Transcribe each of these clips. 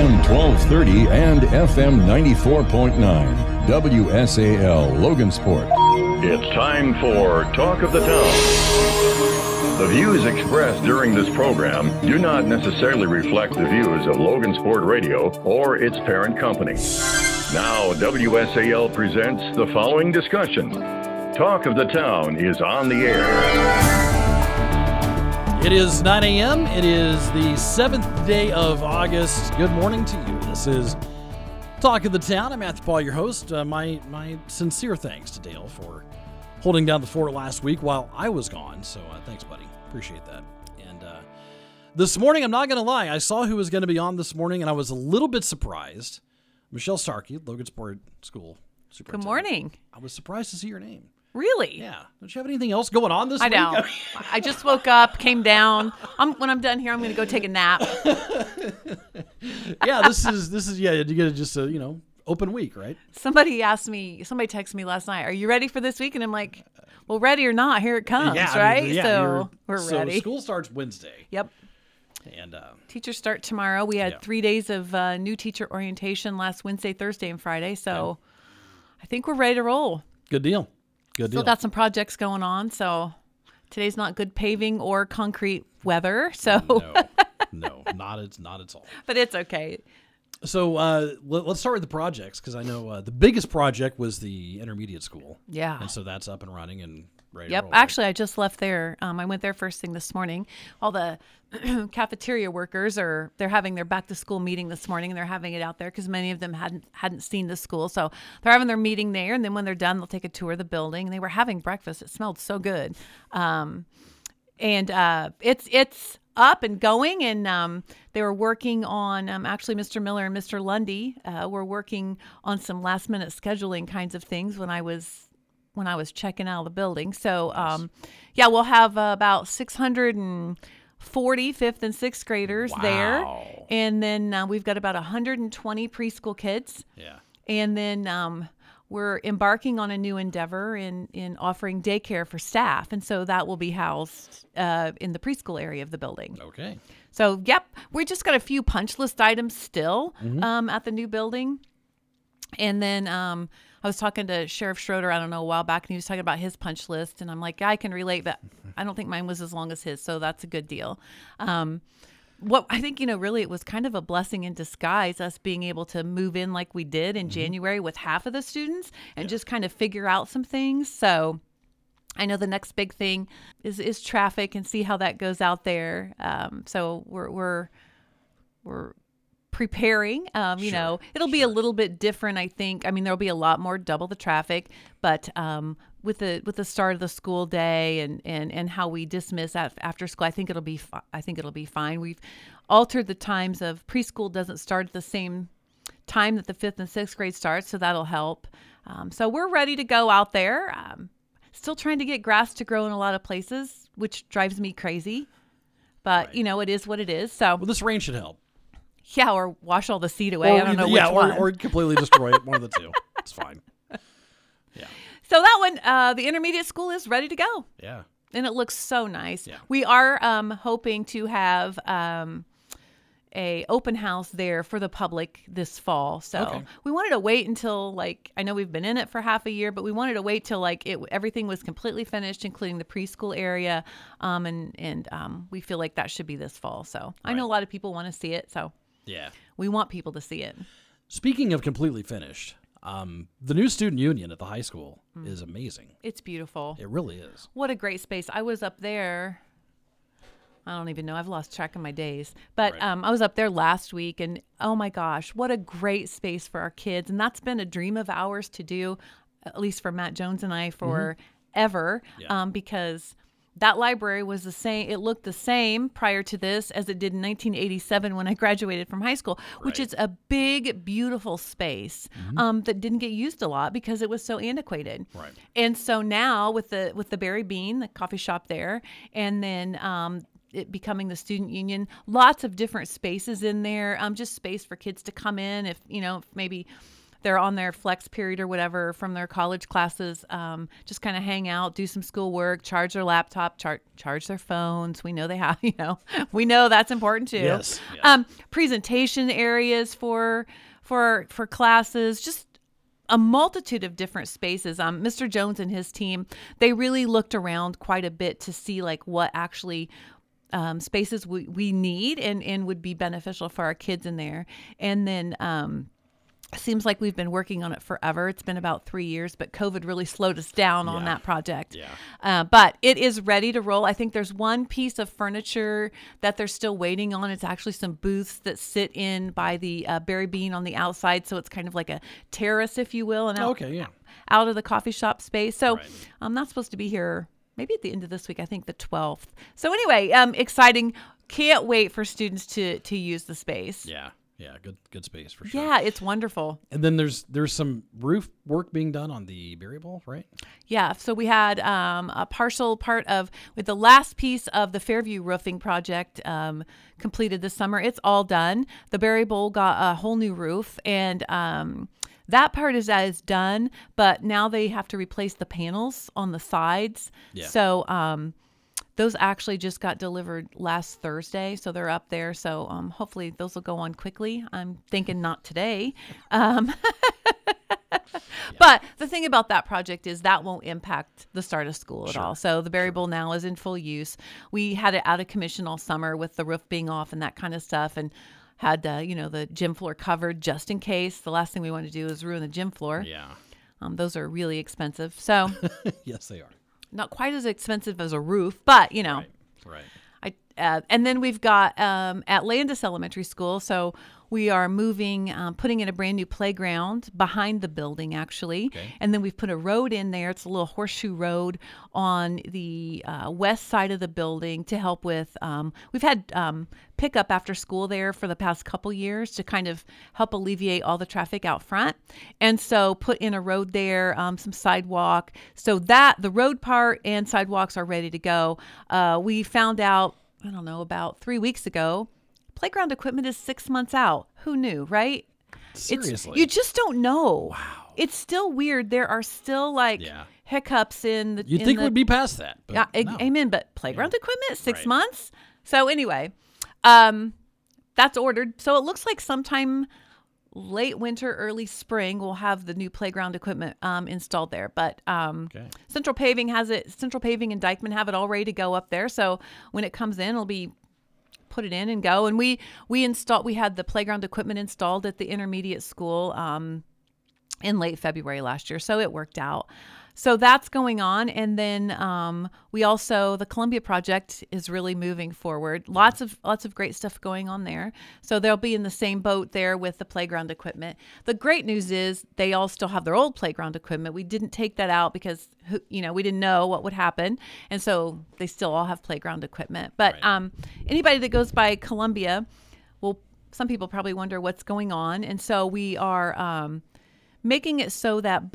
AM 1230 and FM 94.9. WSAL Logansport. It's time for Talk of the Town. The views expressed during this program do not necessarily reflect the views of Logansport Radio or its parent company. Now, WSAL presents the following discussion. Talk of the Town is on the air. It is 9 a.m. It is the 7th day of August. Good morning to you. This is Talk of the Town. I'm Matthew Paul, your host. My sincere thanks to Dale for holding down the fort last week while I was gone. So thanks, buddy. Appreciate that. And this morning, I'm not going to lie, I saw who was going to be on this morning, and I was a little bit surprised. Michelle Starkey, Logansport School Superintendent. Good morning. I was surprised to see your name. Really? Yeah. Don't you have anything else going on this week? I don't. I just woke up, came down. When I'm done here, I'm going to go take a nap. Yeah, this is yeah, you get just a, open week, right? Somebody texted me last night, "Are you ready for this week?" And I'm like, "Well, ready or not, here it comes," right? So we're ready. So school starts Wednesday. Yep. And teachers start tomorrow. We had 3 days of new teacher orientation last Wednesday, Thursday, and Friday. So I think we're ready to roll. Good deal. Still got some projects going on, so today's not good paving or concrete weather. So no, not at all. But it's okay. So let's start with the projects, because I know the biggest project was the intermediate school. Yeah. And so that's up and running and ready to Yep. roll. Actually, I just left there. I went there first thing this morning. All the cafeteria workers they're having their back to school meeting this morning, and they're having it out there because many of them hadn't seen the school. So they're having their meeting there, and then when they're done, they'll take a tour of the building. And they were having breakfast. It smelled so good. It's up and going, and they were working on actually Mr. Miller and Mr. Lundy were working on some last minute scheduling kinds of things when I was checking out of the building. So we'll have about 640 fifth and sixth graders there, and then we've got about 120 preschool kids. Yeah. And then we're embarking on a new endeavor in offering daycare for staff. And so that will be housed in the preschool area of the building. Okay. So, we just got a few punch list items still at the new building. And then I was talking to Sheriff Schroeder, I don't know, a while back, and he was talking about his punch list. And I'm like, I can relate, but I don't think mine was as long as his. So that's a good deal. What I think, really, it was kind of a blessing in disguise, us being able to move in like we did in January with half of the students and just kind of figure out some things. So I know the next big thing is traffic and see how that goes out there. So we're preparing. It'll be a little bit different, I think. I mean, there'll be a lot more double the traffic, but with the start of the school day and how we dismiss after school, I think it'll be fine. We've altered the times of preschool doesn't start at the same time that the 5th and 6th grade starts, so that'll help. So we're ready to go out there. Still trying to get grass to grow in a lot of places, which drives me crazy. But, it is what it is. So this rain should help. Yeah, or wash all the seed away. I don't know which one. Or completely destroy it. One of the two. It's fine. Yeah. So that one, the intermediate school is ready to go. Yeah. And it looks so nice. Yeah. We are hoping to have a open house there for the public this fall. So we wanted to wait until, I know we've been in it for half a year, but we wanted to wait till everything was completely finished, including the preschool area. And we feel like that should be this fall. So I know a lot of people want to see it. So we want people to see it. Speaking of completely finished, the new student union at the high school is amazing. It's beautiful. It really is. What a great space. I was up there. I don't even know. I've lost track of my days. But I was up there last week, and oh my gosh, what a great space for our kids. And that's been a dream of ours to do, at least for Matt Jones and I, forever, because that library was the same. It looked the same prior to this as it did in 1987 when I graduated from high school, which is a big, beautiful space that didn't get used a lot because it was so antiquated. Right. And so now with the Berry Bean, the coffee shop there, and then it becoming the student union, lots of different spaces in there, just space for kids to come in if maybe they're on their flex period or whatever from their college classes, just kind of hang out, do some schoolwork, charge their laptop, charge their phones. We know they have, we know that's important too. Yes. Presentation areas for classes, just a multitude of different spaces. Mr. Jones and his team, they really looked around quite a bit to see like what actually spaces we need and would be beneficial for our kids in there. And then seems like we've been working on it forever. It's been about 3 years, but COVID really slowed us down on that project. Yeah. But it is ready to roll. I think there's one piece of furniture that they're still waiting on. It's actually some booths that sit in by the Berry Bean on the outside. So it's kind of like a terrace, if you will, and out of the coffee shop space. So I'm not supposed to be here maybe at the end of this week, I think the 12th. So anyway, exciting. Can't wait for students to use the space. Yeah. Yeah, good space for sure. Yeah, it's wonderful. And then there's some roof work being done on the Berry Bowl, right? Yeah, so we had a partial part with the last piece of the Fairview roofing project completed this summer. It's all done. The Berry Bowl got a whole new roof, and that part is done, but now they have to replace the panels on the sides. Yeah. So those actually just got delivered last Thursday, so they're up there. So hopefully those will go on quickly. I'm thinking not today. But the thing about that project is that won't impact the start of school at all. So the Berry Bowl now is in full use. We had it out of commission all summer with the roof being off and that kind of stuff, and had the gym floor covered just in case. The last thing we want to do is ruin the gym floor. Yeah. Those are really expensive. So yes, they are. Not quite as expensive as a roof, but Right. And then we've got at Landis Elementary School. So we are moving, putting in a brand new playground behind the building, actually. Okay. And then we've put a road in there. It's a little horseshoe road on the west side of the building to help with. We've had pickup after school there for the past couple years to kind of help alleviate all the traffic out front. And so put in a road there, some sidewalk. So that the road part and sidewalks are ready to go. We found out, I don't know, about 3 weeks ago, playground equipment is 6 months out. Who knew, right? Seriously? You just don't know. Wow. It's still weird. There are still hiccups in the. You'd think we'd be past that. But no. Amen. But playground equipment, 6 Right. months. So anyway, that's ordered. So it looks like sometime late winter, early spring, we'll have the new playground equipment installed there. But Central Paving has it. Central Paving and Dykeman have it all ready to go up there. So when it comes in, it'll be put it in and go. And we had the playground equipment installed at the intermediate school in late February last year. So it worked out. So that's going on. And then the Columbia project is really moving forward. Lots of great stuff going on there. So they'll be in the same boat there with the playground equipment. The great news is they all still have their old playground equipment. We didn't take that out because, we didn't know what would happen. And so they still all have playground equipment. But anybody that goes by Columbia, some people probably wonder what's going on. And so we are making it so that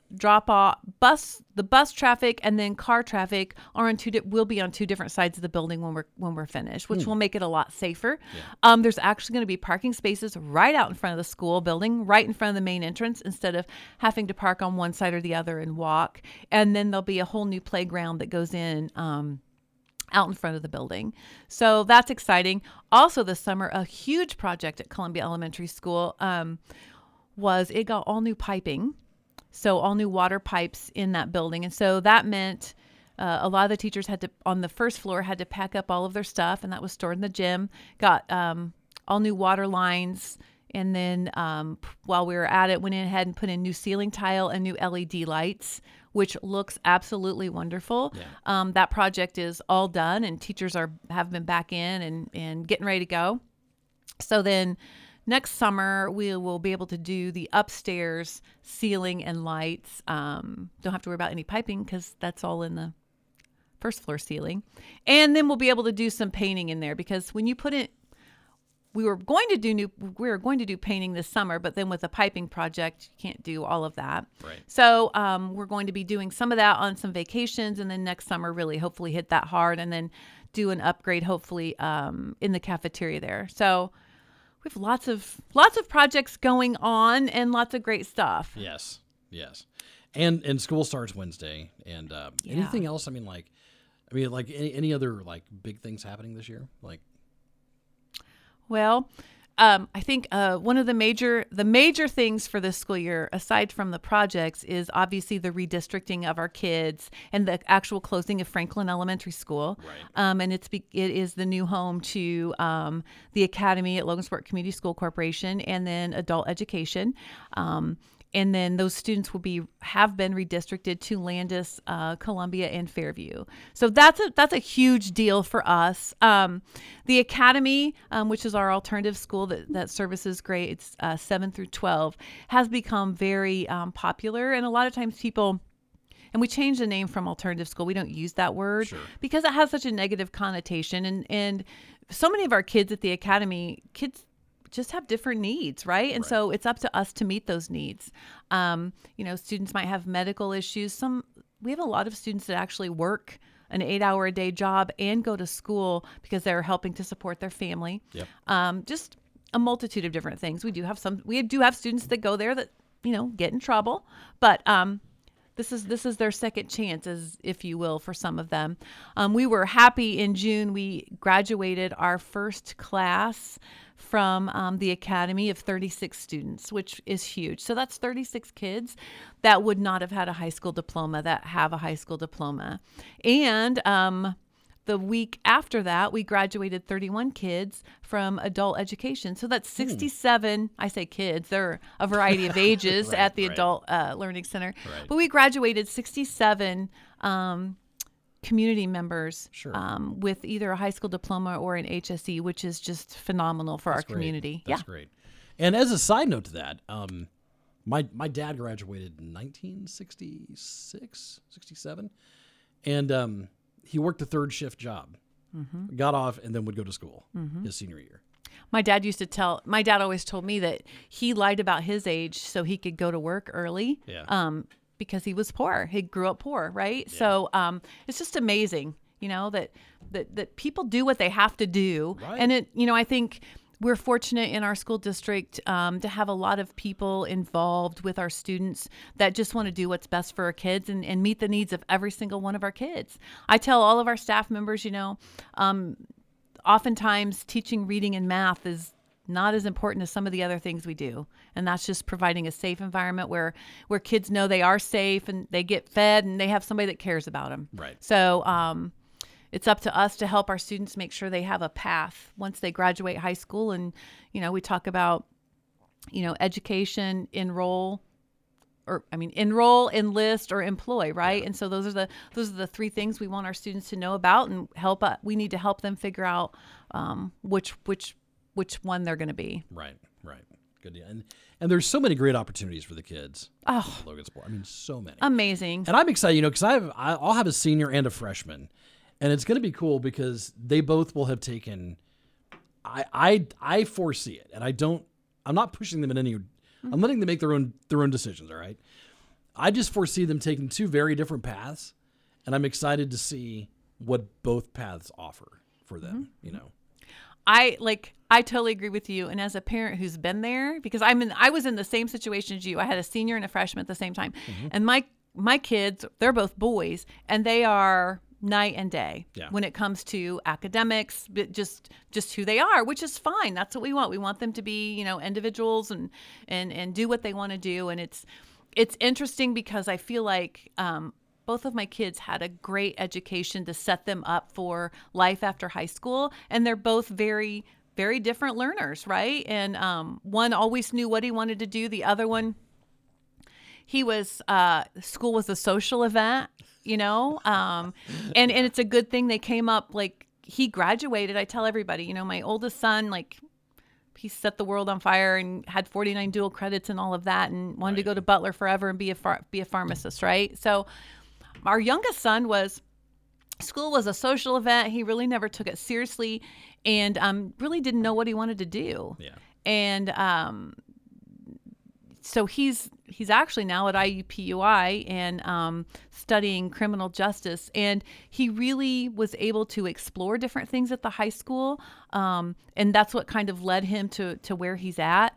the bus traffic and then car traffic will be on two different sides of the building when we're finished, which will make it a lot safer. Yeah. There's actually going to be parking spaces right out in front of the school building, right in front of the main entrance, instead of having to park on one side or the other and walk. And then there'll be a whole new playground that goes in out in front of the building. So that's exciting. Also this summer, a huge project at Columbia Elementary School it got all new piping, so all new water pipes in that building. And so that meant a lot of the teachers on the first floor had to pack up all of their stuff, and that was stored in the gym. Got all new water lines, and then while we were at it, went ahead and put in new ceiling tile and new LED lights, which looks absolutely wonderful. Yeah. That project is all done, and teachers have been back in and getting ready to go. So then next summer, we will be able to do the upstairs ceiling and lights. Don't have to worry about any piping because that's all in the first floor ceiling. And then we'll be able to do some painting in there because when you put it, we were going to do painting this summer, but then with the piping project, you can't do all of that. Right. So we're going to be doing some of that on some vacations, and then next summer really hopefully hit that hard and then do an upgrade hopefully in the cafeteria there. So we have lots of projects going on and lots of great stuff. Yes. And school starts Wednesday. And anything else? I mean, like any other like big things happening this year? Like, well, I think one of the major things for this school year, aside from the projects, is obviously the redistricting of our kids and the actual closing of Franklin Elementary School. Right. And it is the new home to the Academy at Logansport Community School Corporation, and then adult education. And then those students have been redistricted to Landis, Columbia, and Fairview. So that's a huge deal for us. The Academy, which is our alternative school that services grades 7 through 12, has become very popular. And a lot of times people, and we changed the name from alternative school. We don't use that word because it has such a negative connotation. And so many of our kids at the Academy, just have different needs, right? And so it's up to us to meet those needs. Students might have medical issues. We have a lot of students that actually work an 8-hour-a-day job and go to school because they're helping to support their family. Yep. Just a multitude of different things. We do have students that go there that, get in trouble, but this is their second chance, as if you will, for some of them. We were happy in June. We graduated our first class from the Academy of 36 students, which is huge. So that's 36 kids that would not have had a high school diploma that have a high school diploma. And the week after that, we graduated 31 kids from adult education. So that's 67, I say kids, they're a variety of ages at the Adult Learning Center. Right. But we graduated 67 community members with either a high school diploma or an HSE, which is just phenomenal for our community. That's great. And as a side note to that, my dad graduated in 1966, 67, and he worked a third shift job, got off, and then would go to school his senior year. My dad always told me that he lied about his age so he could go to work early. Yeah. Because he was poor. He grew up poor, right? Yeah. So it's just amazing, that people do what they have to do. Right. And I think we're fortunate in our school district to have a lot of people involved with our students that just want to do what's best for our kids and meet the needs of every single one of our kids. I tell all of our staff members, oftentimes teaching reading and math is not as important as some of the other things we do. And that's just providing a safe environment where kids know they are safe and they get fed and they have somebody that cares about them. Right. So it's up to us to help our students make sure they have a path once they graduate high school. And, we talk about, education, enroll, enlist, or employ, right? Yeah. And so those are the three things we want our students to know about and we need to help them figure out which one they're going to be. Right. Good deal. And there's so many great opportunities for the kids. Oh, at Logansport. I mean, so many. Amazing. And I'm excited, because I'll have a senior and a freshman, and it's going to be cool because they both will have taken. I foresee it, and I'm not pushing them in any. I'm letting them make their own decisions. All right. I just foresee them taking two very different paths, and I'm excited to see what both paths offer for them. I totally agree with you. And as a parent who's been there, because I was in the same situation as you. I had a senior and a freshman at the same time. And my kids, they're both boys, and they are night and day when it comes to academics, but just who they are, which is fine. That's what we want. We want them to be, individuals and do what they want to do. And it's interesting because I feel like both of my kids had a great education to set them up for life after high school. And they're both very, very different learners, right? And one always knew what he wanted to do. The other one, school was a social event, and it's a good thing they came up, he graduated. I tell everybody, my oldest son, he set the world on fire and had 49 dual credits and all of that and wanted to go to Butler forever and be a pharmacist, right? So our youngest son school was a social event. He really never took it seriously and really didn't know what he wanted to do. Yeah. And so he's actually now at IUPUI and studying criminal justice, and he really was able to explore different things at the high school, and that's what kind of led him to where he's at.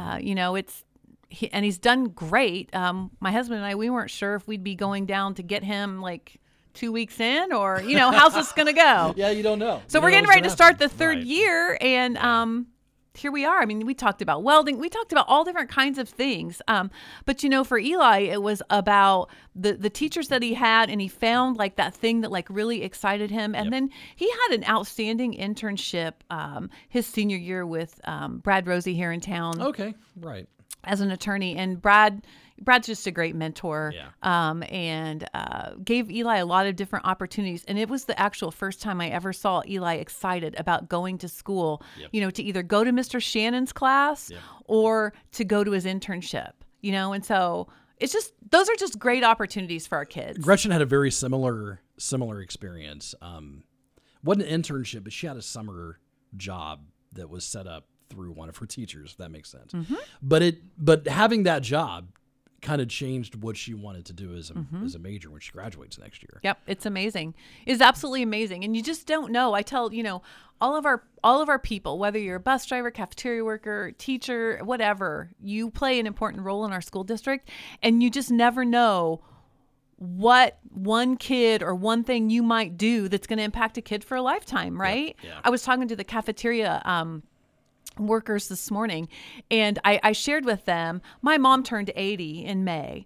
And he's done great. My husband and I, we weren't sure if we'd be going down to get him like 2 weeks in, or how's this going to go? Yeah, you don't know. So we're getting ready to start the third year, and here we are. I mean, we talked about welding. We talked about all different kinds of things. But for Eli, it was about the teachers that he had, and he found like that thing that like really excited him. And then he had an outstanding internship his senior year with Brad Rosie here in town. Okay, right. As an attorney, and Brad's just a great mentor, and gave Eli a lot of different opportunities. And it was the actual first time I ever saw Eli excited about going to school, to either go to Mr. Shannon's class or to go to his internship, and so it's just, those are just great opportunities for our kids. Gretchen had a very similar experience. Wasn't an internship, but she had a summer job that was set up through one of her teachers, if that makes sense. Mm-hmm. But having that job kind of changed what she wanted to do as a major when she graduates next year. Yep, it's amazing. It's absolutely amazing, and you just don't know. I tell all of our people, whether you're a bus driver, cafeteria worker, teacher, whatever, you play an important role in our school district, and you just never know what one kid or one thing you might do that's going to impact a kid for a lifetime, right? Yeah. I was talking to the cafeteria workers this morning, and I shared with them, my mom turned 80 in May,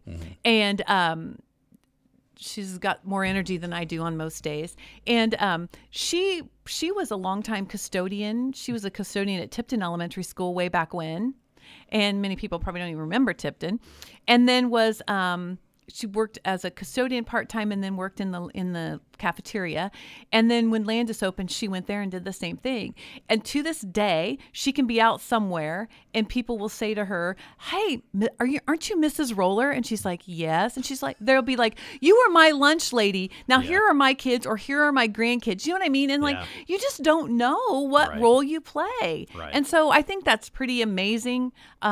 and she's got more energy than I do on most days, and she was a longtime custodian. She was a custodian at Tipton Elementary School way back when, and many people probably don't even remember Tipton, and then was she worked as a custodian part-time, and then worked in the cafeteria. And then when Landis opened, she went there and did the same thing. And to this day, she can be out somewhere and people will say to her, "Hey, aren't you Mrs. Roller?" And she's like, "Yes." And she's like, they'll be like, "You were my lunch lady. Now here are my kids," or "Here are my grandkids." You know what I mean? And like, you just don't know what role you play. Right. And so I think that's pretty amazing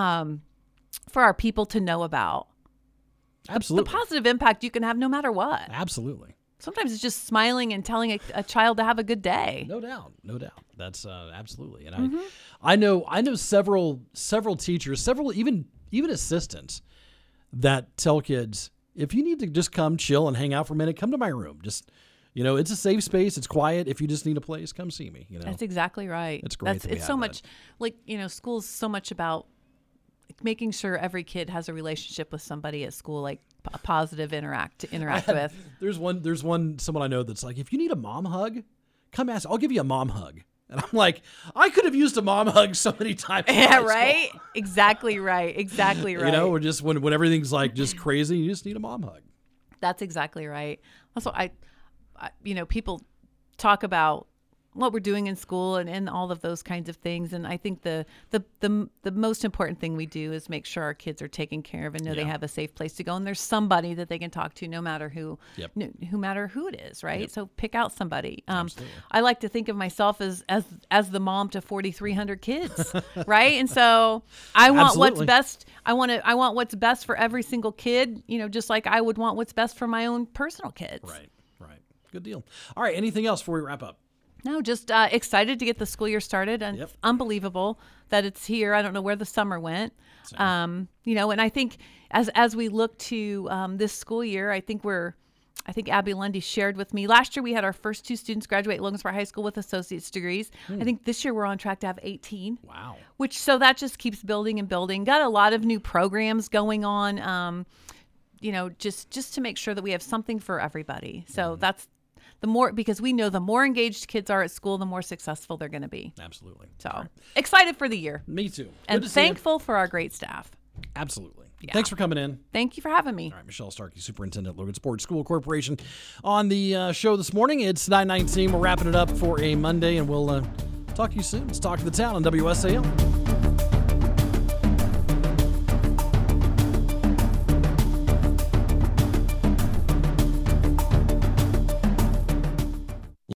for our people to know about. Absolutely. The positive impact you can have no matter what. Absolutely. Sometimes it's just smiling and telling a child to have a good day. No doubt. That's absolutely. And I know several teachers, several even assistants that tell kids, if you need to just come chill and hang out for a minute, come to my room. Just, it's a safe space. It's quiet. If you just need a place, come see me. That's exactly right. It's great. It's so much like, school's so much about making sure every kid has a relationship with somebody at school, like a positive interact with. There's someone I know that's like, if you need a mom hug, come ask. I'll give you a mom hug. And I'm like, I could have used a mom hug so many times. Yeah, right. Exactly right. Or just when everything's like just crazy, you just need a mom hug. That's exactly right. That's what I people talk about what we're doing in school and all of those kinds of things. And I think the most important thing we do is make sure our kids are taken care of and know they have a safe place to go. And there's somebody that they can talk to no matter who it is. Right. Yep. So pick out somebody. I like to think of myself as the mom to 4,300 kids. Right. And so I want what's best. I want what's best for every single kid, just like I would want what's best for my own personal kids. Right. Good deal. All right. Anything else before we wrap up? No, just excited to get the school year started, and it's unbelievable that it's here. I don't know where the summer went, and I think as we look to this school year, I think Abby Lundy shared with me last year we had our first 2 students graduate Logansport High School with associate's degrees. I think this year we're on track to have 18. Wow! So that just keeps building and building. Got a lot of new programs going on, just to make sure that we have something for everybody. So that's. Because we know the more engaged kids are at school, the more successful they're going to be. Absolutely. So excited for the year. Me too. And thankful for our great staff. Absolutely. Yeah. Thanks for coming in. Thank you for having me. All right, Michelle Starkey, Superintendent, Logansport School Corporation, on the show this morning. It's 9:19. We're wrapping it up for a Monday, and we'll talk to you soon. Let's talk to the town on WSAL.